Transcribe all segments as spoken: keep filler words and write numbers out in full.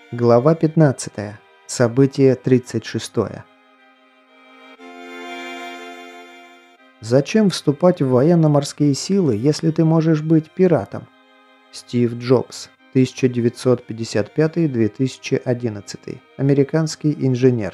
Глава пятнадцатая. Событие тридцать шестое. Зачем вступать в военно-морские силы, если ты можешь быть пиратом? Стив Джобс, тысяча девятьсот пятьдесят пятый - две тысячи одиннадцатый. Американский инженер.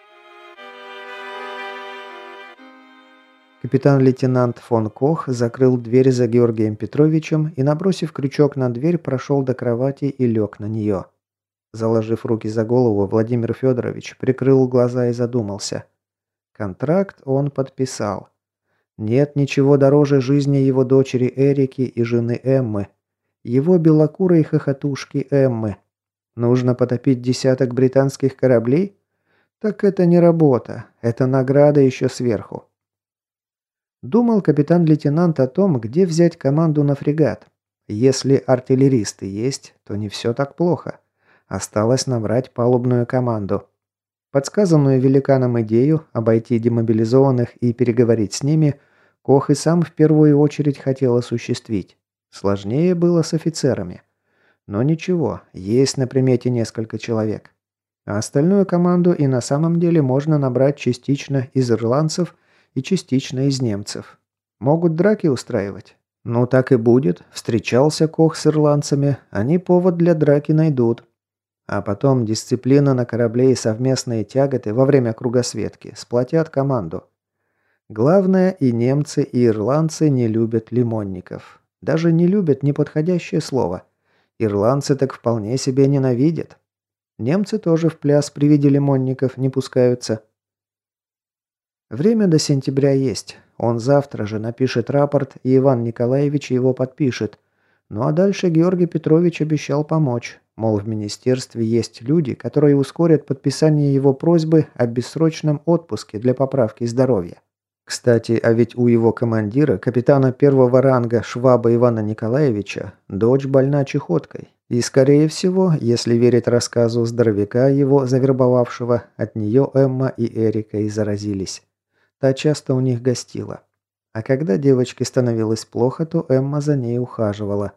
Капитан-лейтенант фон Кох закрыл дверь за Георгием Петровичем и, набросив крючок на дверь, прошел до кровати и лег на нее. Заложив руки за голову, Владимир Федорович прикрыл глаза и задумался. Контракт он подписал. Нет ничего дороже жизни его дочери Эрики и жены Эммы. Его белокурой хохотушки Эммы. Нужно потопить десяток британских кораблей? Так это не работа, это награда еще сверху. Думал капитан-лейтенант о том, где взять команду на фрегат. Если артиллеристы есть, то не все так плохо. Осталось набрать палубную команду. Подсказанную великаном идею обойти демобилизованных и переговорить с ними, Кох и сам в первую очередь хотел осуществить. Сложнее было с офицерами. Но ничего, есть на примете несколько человек. А остальную команду и на самом деле можно набрать частично из ирландцев и частично из немцев. Могут драки устраивать? Ну так и будет. Встречался Кох с ирландцами, они повод для драки найдут. А потом дисциплина на корабле и совместные тяготы во время кругосветки сплотят команду. Главное, и немцы, и ирландцы не любят лимонников. Даже не любят неподходящее слово. Ирландцы так вполне себе ненавидят. Немцы тоже в пляс при виде лимонников не пускаются. Время до сентября есть. Он завтра же напишет рапорт, и Иван Николаевич его подпишет. Ну а дальше Георгий Петрович обещал помочь. Мол, в министерстве есть люди, которые ускорят подписание его просьбы о бессрочном отпуске для поправки здоровья. Кстати, а ведь у его командира, капитана первого ранга Шваба Ивана Николаевича, дочь больна чехоткой. И, скорее всего, если верить рассказу здоровяка его завербовавшего, от нее Эмма и Эрика и заразились. Та часто у них гостила. А когда девочке становилось плохо, то Эмма за ней ухаживала.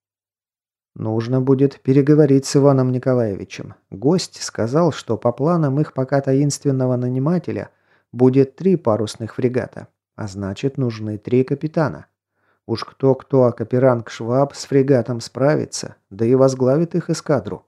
Нужно будет переговорить с Иваном Николаевичем. Гость сказал, что по планам их пока таинственного нанимателя будет три парусных фрегата, а значит нужны три капитана. Уж кто-кто, а Каперанг Шваб с фрегатом справится, да и возглавит их эскадру.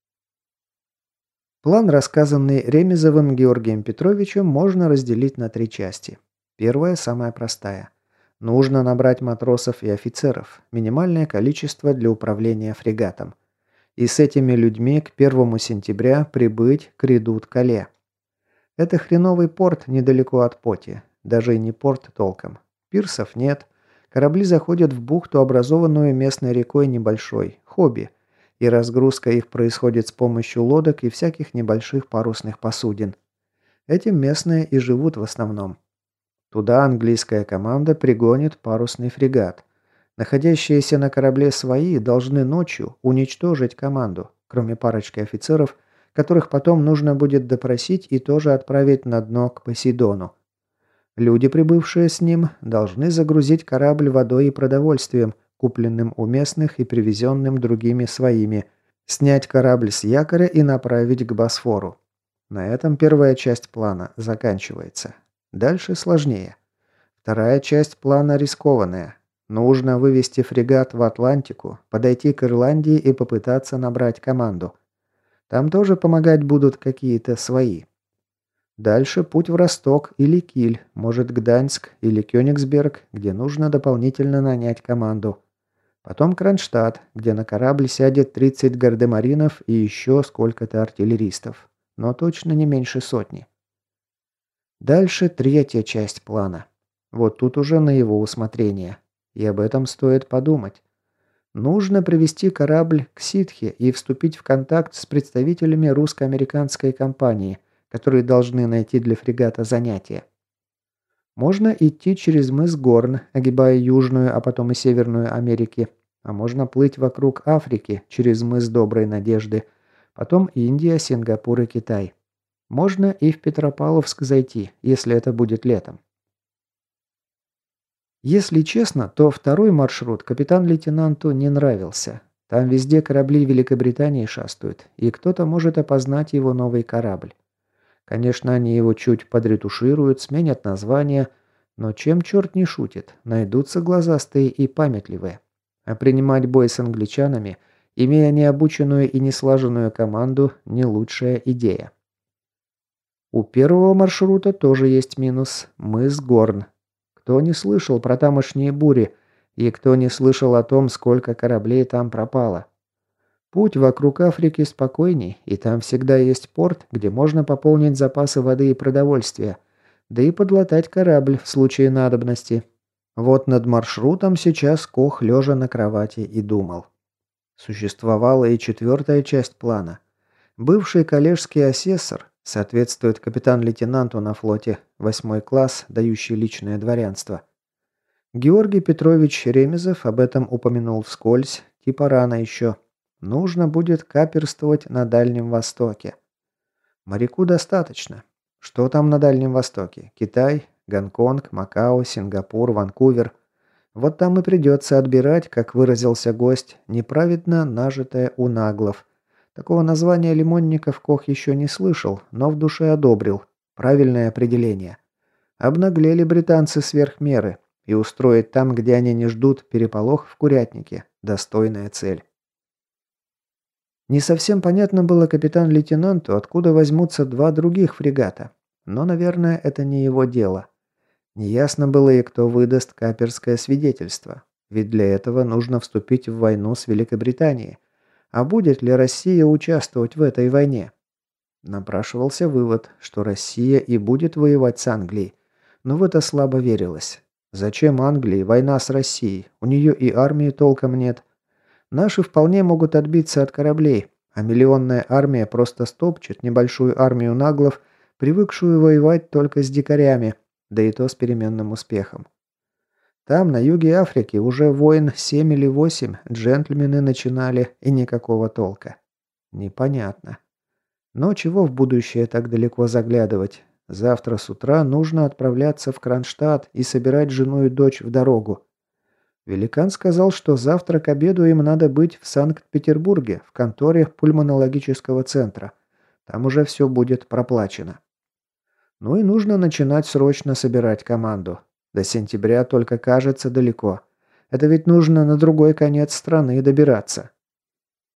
План, рассказанный Ремезовым Георгием Петровичем, можно разделить на три части. Первая, самая простая. Нужно набрать матросов и офицеров, минимальное количество для управления фрегатом. И с этими людьми к первому сентября прибыть к Редут-Кале. Это хреновый порт недалеко от Поти, даже и не порт толком. Пирсов нет, корабли заходят в бухту, образованную местной рекой небольшой, Хобби, и разгрузка их происходит с помощью лодок и всяких небольших парусных посудин. Этим местные и живут в основном. Туда английская команда пригонит парусный фрегат. Находящиеся на корабле свои должны ночью уничтожить команду, кроме парочки офицеров, которых потом нужно будет допросить и тоже отправить на дно к Посейдону. Люди, прибывшие с ним, должны загрузить корабль водой и продовольствием, купленным у местных и привезенным другими своими, снять корабль с якоря и направить к Босфору. На этом первая часть плана заканчивается. Дальше сложнее. Вторая часть плана рискованная. Нужно вывести фрегат в Атлантику, подойти к Ирландии и попытаться набрать команду. Там тоже помогать будут какие-то свои. Дальше путь в Росток или Киль, может Гданьск или Кёнигсберг, где нужно дополнительно нанять команду. Потом Кронштадт, где на корабль сядет тридцать гардемаринов и еще сколько-то артиллеристов. Но точно не меньше сотни. Дальше третья часть плана. Вот тут уже на его усмотрение. И об этом стоит подумать. Нужно привести корабль к Ситхе и вступить в контакт с представителями русско-американской компании, которые должны найти для фрегата занятие. Можно идти через мыс Горн, огибая Южную, а потом и Северную Америки, а можно плыть вокруг Африки через мыс Доброй Надежды, потом Индия, Сингапур и Китай. Можно и в Петропавловск зайти, если это будет летом. Если честно, то второй маршрут капитан-лейтенанту не нравился. Там везде корабли Великобритании шастают, и кто-то может опознать его новый корабль. Конечно, они его чуть подретушируют, сменят название, но чем черт не шутит, найдутся глазастые и памятливые. А принимать бой с англичанами, имея необученную и неслаженную команду, не лучшая идея. У первого маршрута тоже есть минус – мыс Горн. Кто не слышал про тамошние бури, и кто не слышал о том, сколько кораблей там пропало. Путь вокруг Африки спокойней, и там всегда есть порт, где можно пополнить запасы воды и продовольствия, да и подлатать корабль в случае надобности. Вот над маршрутом сейчас Кох лежа на кровати и думал. Существовала и четвертая часть плана. Бывший коллежский асессор, соответствует капитан-лейтенанту на флоте, восьмой класс, дающий личное дворянство. Георгий Петрович Ремезов об этом упомянул вскользь, типа рано еще. Нужно будет каперствовать на Дальнем Востоке. Моряку достаточно. Что там на Дальнем Востоке? Китай, Гонконг, Макао, Сингапур, Ванкувер. Вот там и придется отбирать, как выразился гость, неправедно нажитое у наглов. Такого названия лимонников Кох еще не слышал, но в душе одобрил. Правильное определение. Обнаглели британцы сверх меры. И устроить там, где они не ждут, переполох в курятнике. Достойная цель. Не совсем понятно было капитан-лейтенанту, откуда возьмутся два других фрегата. Но, наверное, это не его дело. Неясно было и кто выдаст каперское свидетельство. Ведь для этого нужно вступить в войну с Великобританией. А будет ли Россия участвовать в этой войне? Напрашивался вывод, что Россия и будет воевать с Англией. Но в это слабо верилось. Зачем Англии война с Россией? У нее и армии толком нет. Наши вполне могут отбиться от кораблей, а миллионная армия просто стопчет небольшую армию наглов, привыкшую воевать только с дикарями, да и то с переменным успехом. Там, на юге Африки, уже войн семь или восемь джентльмены начинали, и никакого толка. Непонятно. Но чего в будущее так далеко заглядывать? Завтра с утра нужно отправляться в Кронштадт и собирать жену и дочь в дорогу. Великан сказал, что завтра к обеду им надо быть в Санкт-Петербурге, в конторе пульмонологического центра. Там уже все будет проплачено. Ну и нужно начинать срочно собирать команду. До сентября только кажется далеко. Это ведь нужно на другой конец страны добираться.